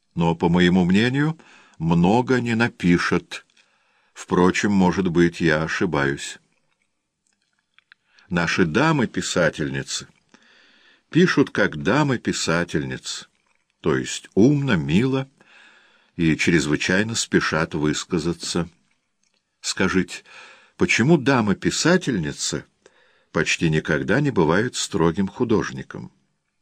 но, по моему мнению, много не напишет. Впрочем, может быть, я ошибаюсь. Наши дамы-писательницы пишут как дамы-писательницы, то есть умно, мило и чрезвычайно спешат высказаться. Скажите, почему дама-писательница почти никогда не бывает строгим художником?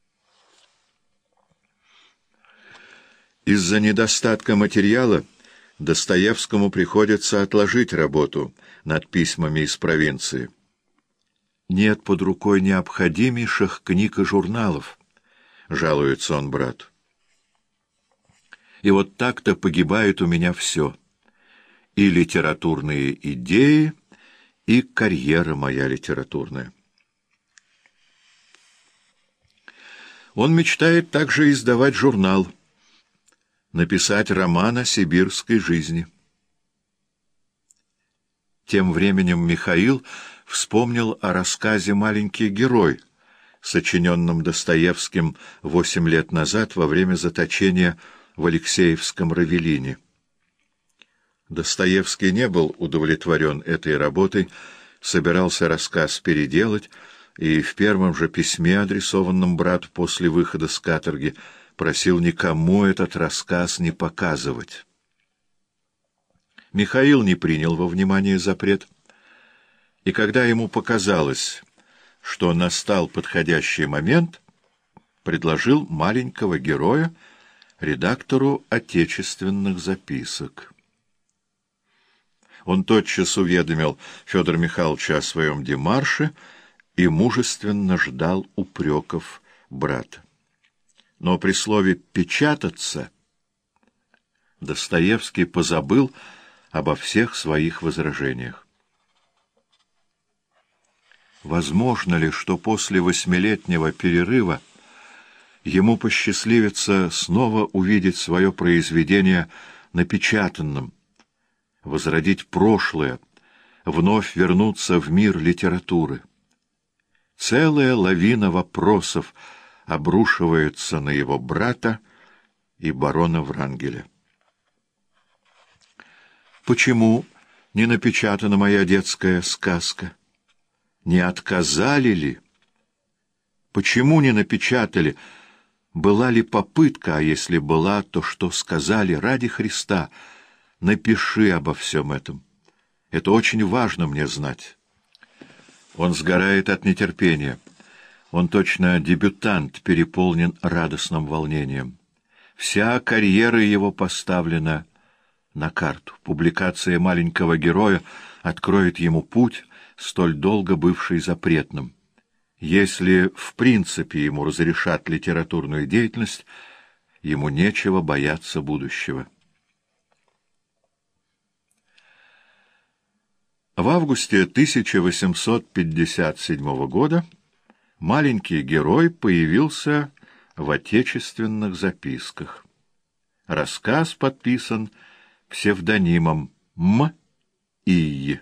Из-за недостатка материала Достоевскому приходится отложить работу над письмами из провинции. «Нет под рукой необходимейших книг и журналов», — жалуется он брату. «И вот так-то погибает у меня все. И литературные идеи, и карьера моя литературная». Он мечтает также издавать журнал, написать роман о сибирской жизни. Тем временем Михаил вспомнил о рассказе «Маленький герой», сочиненном Достоевским 8 лет назад во время заточения в Алексеевском Равелине. Достоевский не был удовлетворен этой работой, собирался рассказ переделать, и в первом же письме, адресованном брату после выхода с каторги, просил никому этот рассказ не показывать. Михаил не принял во внимание запрет, и когда ему показалось, что настал подходящий момент, предложил маленького героя редактору отечественных записок. Он тотчас уведомил Федора Михайловича о своем демарше и мужественно ждал упреков брата. Но при слове «печататься» Достоевский позабыл обо всех своих возражениях. Возможно ли, что после 8-летнего перерыва ему посчастливится снова увидеть свое произведение напечатанным, возродить прошлое, вновь вернуться в мир литературы? Целая лавина вопросов обрушивается на его брата и барона Врангеля. Почему не напечатана моя детская сказка? Не отказали ли? Почему не напечатали? Была ли попытка, а если была, то что сказали? Ради Христа, напиши обо всем этом. Это очень важно мне знать. Он сгорает от нетерпения. Он точно дебютант, переполнен радостным волнением. Вся карьера его поставлена на карту. Публикация «Маленького героя» откроет ему путь, столь долго бывший запретным. Если в принципе ему разрешат литературную деятельность, ему нечего бояться будущего. В августе 1857 года маленький герой появился в отечественных записках. Рассказ подписан псевдонимом М. И.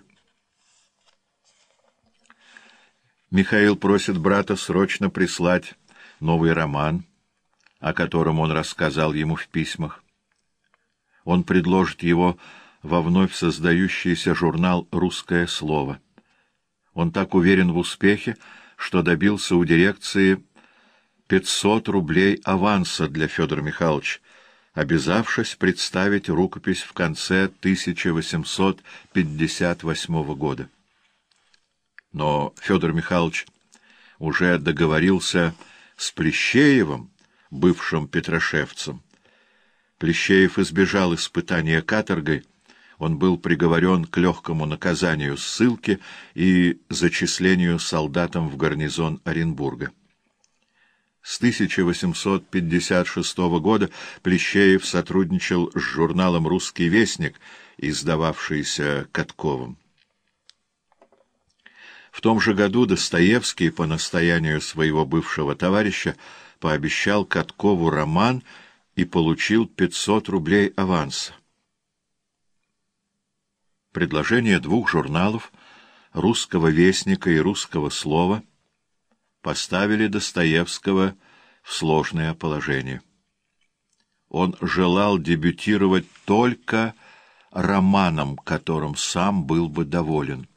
Михаил просит брата срочно прислать новый роман, о котором он рассказал ему в письмах. Он предложит его во вновь создающийся журнал «Русское слово». Он так уверен в успехе, что добился у дирекции 500 рублей аванса для Федора Михайловича, обязавшись представить рукопись в конце 1858 года. Но Федор Михайлович уже договорился с Плещеевым, бывшим петрошевцем. Плещеев избежал испытания каторгой, он был приговорен к легкому наказанию ссылки и зачислению солдатам в гарнизон Оренбурга. С 1856 года Плещеев сотрудничал с журналом «Русский вестник», издававшийся Катковым. В том же году Достоевский, по настоянию своего бывшего товарища, пообещал Каткову роман и получил 500 рублей аванса. Предложение двух журналов «Русского вестника» и «Русского слова» поставили Достоевского в сложное положение. Он желал дебютировать только романом, которым сам был бы доволен.